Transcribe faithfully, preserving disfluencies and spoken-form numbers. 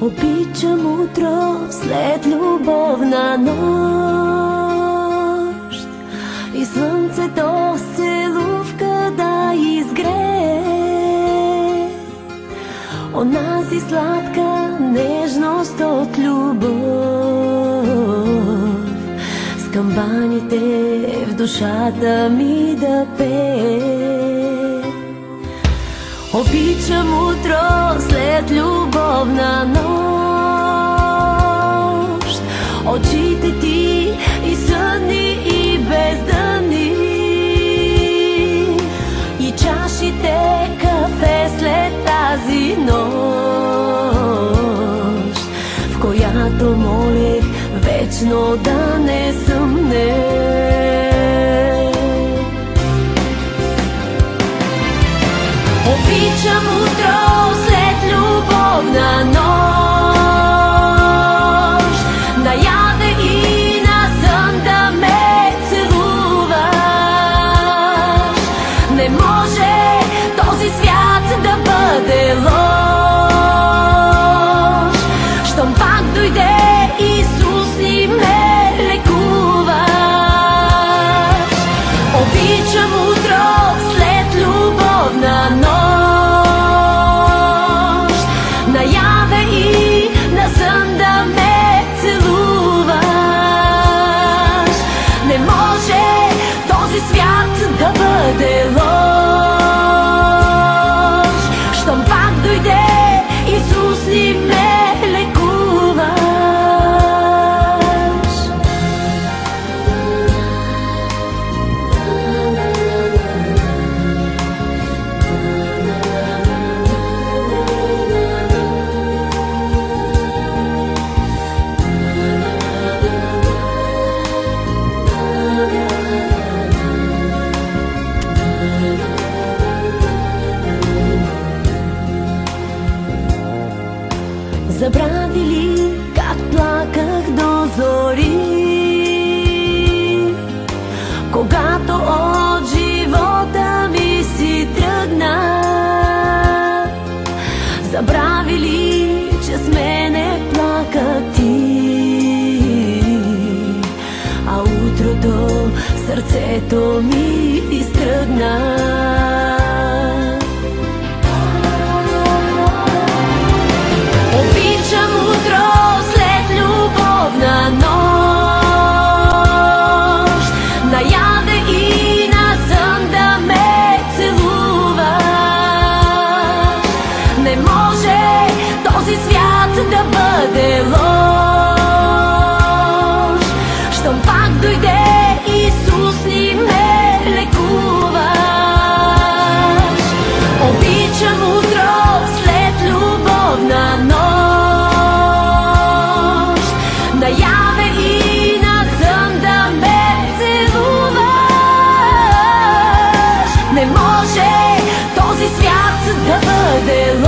Обичам утро след любовна нощ и слънцето с целувка да изгрее онази сладка нежност от любов с камбаните в душата ми да пее. Обичам утро след любовна нощ, очите ти и сънни и бездънни, и чашите кафе след тази нощ, в която молех вечно да не съмне. Обичам утро след любовна нощ, наяве и на сън да ме целуваш. Не може този свят да бъде лош, щом пак дойде Исус и ме лекуваш. Обичам утро след любовна нощ, да бъде лош, щом пак дойде Исус и ме лекуваш. Забрави ли как плаках до зори, когато от живота ми си тръгна? Забрави ли, че с мене плака ти, а утрото сърцето ми изтръгна? Обичам утро след любовна нощ, наяве и на сън да ме целуваш. Не може този свят да бъде лош, щом пак дойде Исус и ме лекуваш. Обичам утро след любовна нощ, наяве и на сън да ме целуваш. Не може този свят да бъде